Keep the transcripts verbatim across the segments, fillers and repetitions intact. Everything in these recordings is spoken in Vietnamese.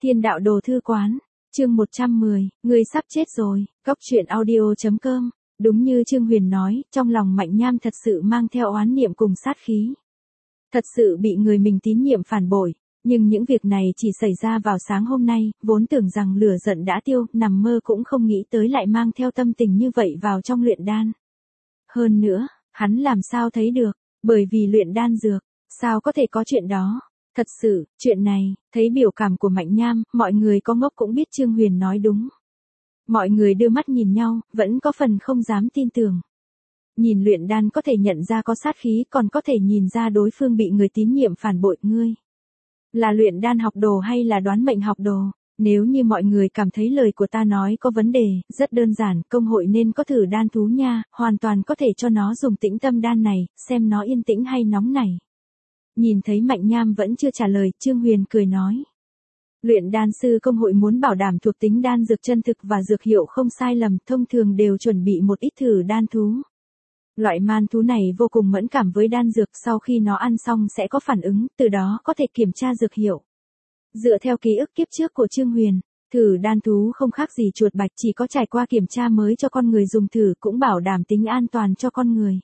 Thiên đạo đồ thư quán, chương một trăm mười, người sắp chết rồi, góc truyện audio.com. Đúng như Trương Huyền nói, trong lòng Mạnh Nham thật sự mang theo oán niệm cùng sát khí. Thật sự bị người mình tín nhiệm phản bội, nhưng những việc này chỉ xảy ra vào sáng hôm nay, vốn tưởng rằng lửa giận đã tiêu, nằm mơ cũng không nghĩ tới lại mang theo tâm tình như vậy vào trong luyện đan. Hơn nữa, hắn làm sao thấy được, bởi vì luyện đan dược, sao có thể có chuyện đó. Thật sự, chuyện này, thấy biểu cảm của Mạnh Nham, mọi người có ngốc cũng biết Trương Huyền nói đúng. Mọi người đưa mắt nhìn nhau, vẫn có phần không dám tin tưởng. Nhìn luyện đan có thể nhận ra có sát khí, còn có thể nhìn ra đối phương bị người tín nhiệm phản bội. Ngươi là luyện đan học đồ hay là đoán mệnh học đồ? Nếu như mọi người cảm thấy lời của ta nói có vấn đề, rất đơn giản, công hội nên có thử đan thú nha, hoàn toàn có thể cho nó dùng tĩnh tâm đan này, xem nó yên tĩnh hay nóng nảy. Nhìn thấy Mạnh Nham vẫn chưa trả lời, Trương Huyền cười nói. Luyện đan sư công hội muốn bảo đảm thuộc tính đan dược chân thực và dược hiệu không sai lầm, thông thường đều chuẩn bị một ít thử đan thú. Loại man thú này vô cùng mẫn cảm với đan dược, sau khi nó ăn xong sẽ có phản ứng, từ đó có thể kiểm tra dược hiệu. Dựa theo ký ức kiếp trước của Trương Huyền, thử đan thú không khác gì chuột bạch, chỉ có trải qua kiểm tra mới cho con người dùng thử, cũng bảo đảm tính an toàn cho con người.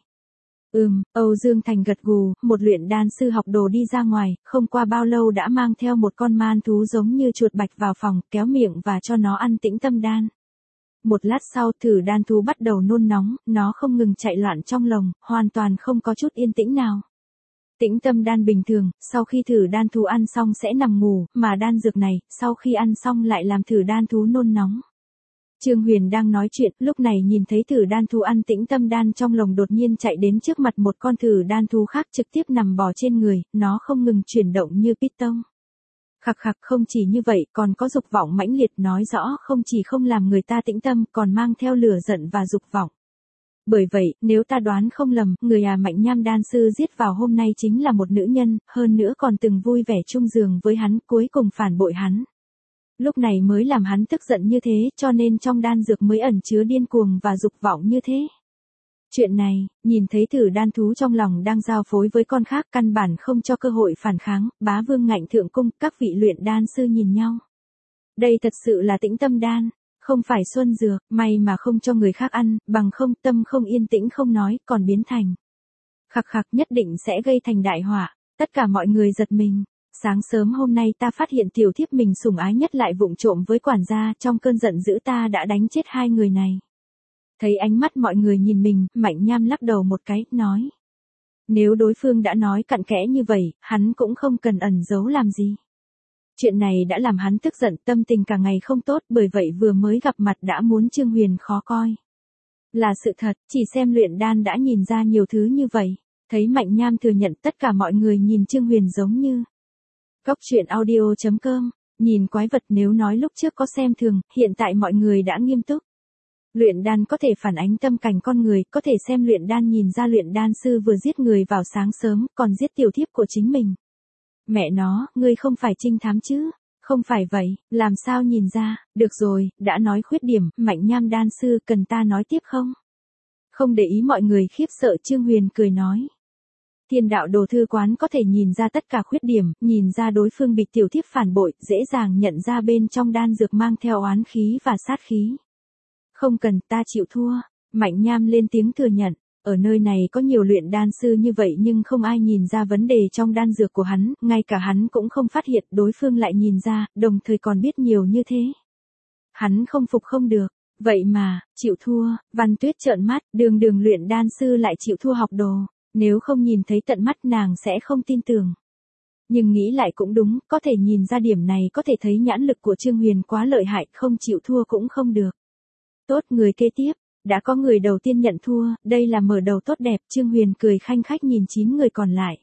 Ừm, Âu Dương Thành gật gù, một luyện đan sư học đồ đi ra ngoài, không qua bao lâu đã mang theo một con man thú giống như chuột bạch vào phòng, kéo miệng và cho nó ăn tĩnh tâm đan. Một lát sau, thử đan thú bắt đầu nôn nóng, nó không ngừng chạy loạn trong lồng, hoàn toàn không có chút yên tĩnh nào. Tĩnh tâm đan bình thường, sau khi thử đan thú ăn xong sẽ nằm ngủ, mà đan dược này, sau khi ăn xong lại làm thử đan thú nôn nóng. Trương Huyền đang nói chuyện, lúc này nhìn thấy thử đan thú ăn tĩnh tâm đan trong lồng đột nhiên chạy đến trước mặt một con thử đan thú khác trực tiếp nằm bò trên người, nó không ngừng chuyển động như piston. Khặc khặc, không chỉ như vậy, còn có dục vọng mãnh liệt, nói rõ không chỉ không làm người ta tĩnh tâm, còn mang theo lửa giận và dục vọng. Bởi vậy, nếu ta đoán không lầm, người à Mạnh Nham đan sư giết vào hôm nay chính là một nữ nhân, hơn nữa còn từng vui vẻ chung giường với hắn, cuối cùng phản bội hắn. Lúc này mới làm hắn tức giận như thế, cho nên trong đan dược mới ẩn chứa điên cuồng và dục vọng như thế. Chuyện này, nhìn thấy thử đan thú trong lòng đang giao phối với con khác, căn bản không cho cơ hội phản kháng, Bá Vương Ngạnh Thượng Cung, các vị luyện đan sư nhìn nhau. Đây thật sự là tĩnh tâm đan, không phải xuân dược, may mà không cho người khác ăn, bằng không tâm không yên tĩnh không nói, còn biến thành. Khặc khặc, nhất định sẽ gây thành đại họa, tất cả mọi người giật mình. Sáng sớm hôm nay ta phát hiện tiểu thiếp mình sủng ái nhất lại vụng trộm với quản gia, trong cơn giận dữ ta đã đánh chết hai người này. Thấy ánh mắt mọi người nhìn mình, Mạnh Nham lắc đầu một cái, nói. Nếu đối phương đã nói cặn kẽ như vậy, hắn cũng không cần ẩn giấu làm gì. Chuyện này đã làm hắn tức giận, tâm tình cả ngày không tốt, bởi vậy vừa mới gặp mặt đã muốn Trương Huyền khó coi. Là sự thật, chỉ xem luyện đan đã nhìn ra nhiều thứ như vậy. Thấy Mạnh Nham thừa nhận, tất cả mọi người nhìn Trương Huyền giống như. Góc truyện audio.com, nhìn quái vật, nếu nói lúc trước có xem thường, hiện tại mọi người đã nghiêm túc. Luyện đan có thể phản ánh tâm cảnh con người, có thể xem luyện đan nhìn ra luyện đan sư vừa giết người vào sáng sớm, còn giết tiểu thiếp của chính mình. Mẹ nó, ngươi không phải trinh thám chứ? Không phải vậy, làm sao nhìn ra? Được rồi, đã nói khuyết điểm, Mạnh Nham đan sư, cần ta nói tiếp không? Không để ý mọi người khiếp sợ, Trương Huyền cười nói. Thiên đạo đồ thư quán có thể nhìn ra tất cả khuyết điểm, nhìn ra đối phương bị tiểu thiếp phản bội, dễ dàng nhận ra bên trong đan dược mang theo oán khí và sát khí. Không cần, ta chịu thua. Mạnh Nham lên tiếng thừa nhận. Ở nơi này có nhiều luyện đan sư như vậy nhưng không ai nhìn ra vấn đề trong đan dược của hắn, ngay cả hắn cũng không phát hiện, đối phương lại nhìn ra, đồng thời còn biết nhiều như thế. Hắn không phục không được. Vậy mà, chịu thua, Văn Tuyết trợn mắt, đường đường luyện đan sư lại chịu thua học đồ. Nếu không nhìn thấy tận mắt nàng sẽ không tin tưởng. Nhưng nghĩ lại cũng đúng, có thể nhìn ra điểm này, có thể thấy nhãn lực của Trương Huyền quá lợi hại, không chịu thua cũng không được. Tốt, người kế tiếp, đã có người đầu tiên nhận thua, đây là mở đầu tốt đẹp, Trương Huyền cười khanh khách nhìn chín người còn lại.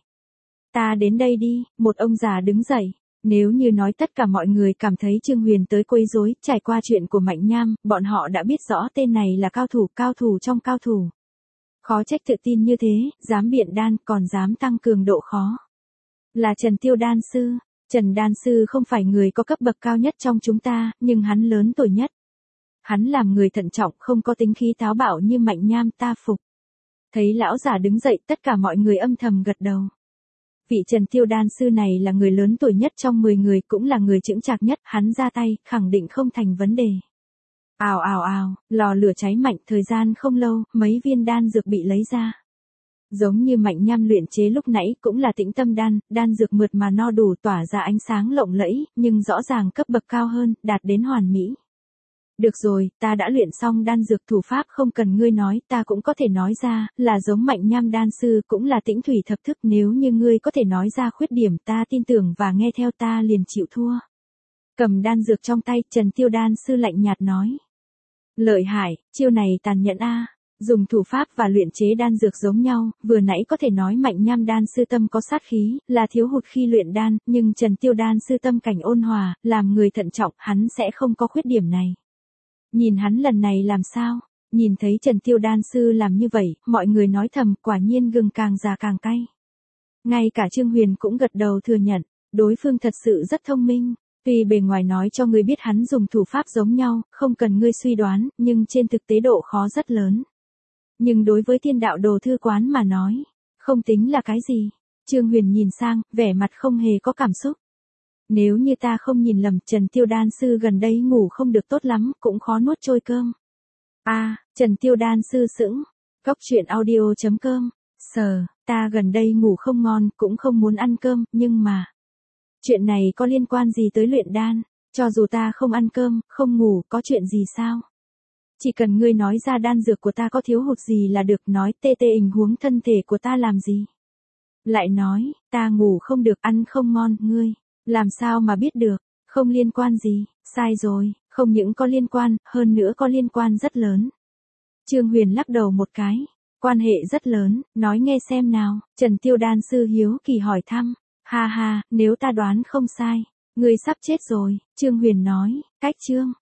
Ta đến đây đi, một ông già đứng dậy. Nếu như nói tất cả mọi người cảm thấy Trương Huyền tới quấy rối, trải qua chuyện của Mạnh Nham, bọn họ đã biết rõ tên này là cao thủ, cao thủ trong cao thủ. Khó trách tự tin như thế, dám biện đan, còn dám tăng cường độ khó. Là Trần Tiêu đan sư. Trần đan sư không phải người có cấp bậc cao nhất trong chúng ta, nhưng hắn lớn tuổi nhất. Hắn làm người thận trọng, không có tính khí táo bạo như Mạnh Nham, ta phục. Thấy lão già đứng dậy, tất cả mọi người âm thầm gật đầu. Vị Trần Tiêu đan sư này là người lớn tuổi nhất trong mười người, cũng là người chững chạc nhất, hắn ra tay, khẳng định không thành vấn đề. Ào ào ào, lò lửa cháy mạnh, thời gian không lâu, mấy viên đan dược bị lấy ra. Giống như Mạnh Nham luyện chế lúc nãy, cũng là tĩnh tâm đan, đan dược mượt mà no đủ, tỏa ra ánh sáng lộng lẫy, nhưng rõ ràng cấp bậc cao hơn, đạt đến hoàn mỹ. Được rồi, ta đã luyện xong đan dược, thủ pháp không cần ngươi nói, ta cũng có thể nói ra, là giống Mạnh Nham đan sư, cũng là tĩnh thủy thập thức, nếu như ngươi có thể nói ra khuyết điểm, ta tin tưởng và nghe theo, ta liền chịu thua. Cầm đan dược trong tay, Trần Tiêu đan sư lạnh nhạt nói. Lợi hại, chiêu này tàn nhẫn a. Dùng thủ pháp và luyện chế đan dược giống nhau, vừa nãy có thể nói Mạnh Nham đan sư tâm có sát khí, là thiếu hụt khi luyện đan, nhưng Trần Tiêu đan sư tâm cảnh ôn hòa, làm người thận trọng, hắn sẽ không có khuyết điểm này. Nhìn hắn lần này làm sao? Nhìn thấy Trần Tiêu đan sư làm như vậy, mọi người nói thầm, quả nhiên gừng càng già càng cay. Ngay cả Trương Huyền cũng gật đầu thừa nhận, đối phương thật sự rất thông minh. Tuy bề ngoài nói cho ngươi biết hắn dùng thủ pháp giống nhau, không cần ngươi suy đoán, nhưng trên thực tế độ khó rất lớn. Nhưng đối với Thiên Đạo Đồ Thư Quán mà nói, không tính là cái gì. Trương Huyền nhìn sang, vẻ mặt không hề có cảm xúc. Nếu như ta không nhìn lầm, Trần Tiêu đan sư gần đây ngủ không được tốt lắm, cũng khó nuốt trôi cơm. A, à, Trần Tiêu đan sư sững. Góc truyện audio chấm com. Sờ, ta gần đây ngủ không ngon, cũng không muốn ăn cơm, nhưng mà... Chuyện này có liên quan gì tới luyện đan? Cho dù ta không ăn cơm, không ngủ, có chuyện gì sao? Chỉ cần ngươi nói ra đan dược của ta có thiếu hụt gì là được, nói tê tê tình huống thân thể của ta làm gì? Lại nói, ta ngủ không được, ăn không ngon, ngươi, làm sao mà biết được, không liên quan gì, sai rồi, không những có liên quan, hơn nữa có liên quan rất lớn. Trương Huyền lắc đầu một cái, quan hệ rất lớn, nói nghe xem nào, Trần Tiêu đan sư hiếu kỳ hỏi thăm, ha ha, nếu ta đoán không sai, ngươi sắp chết rồi, Trương Huyền nói, cách chương.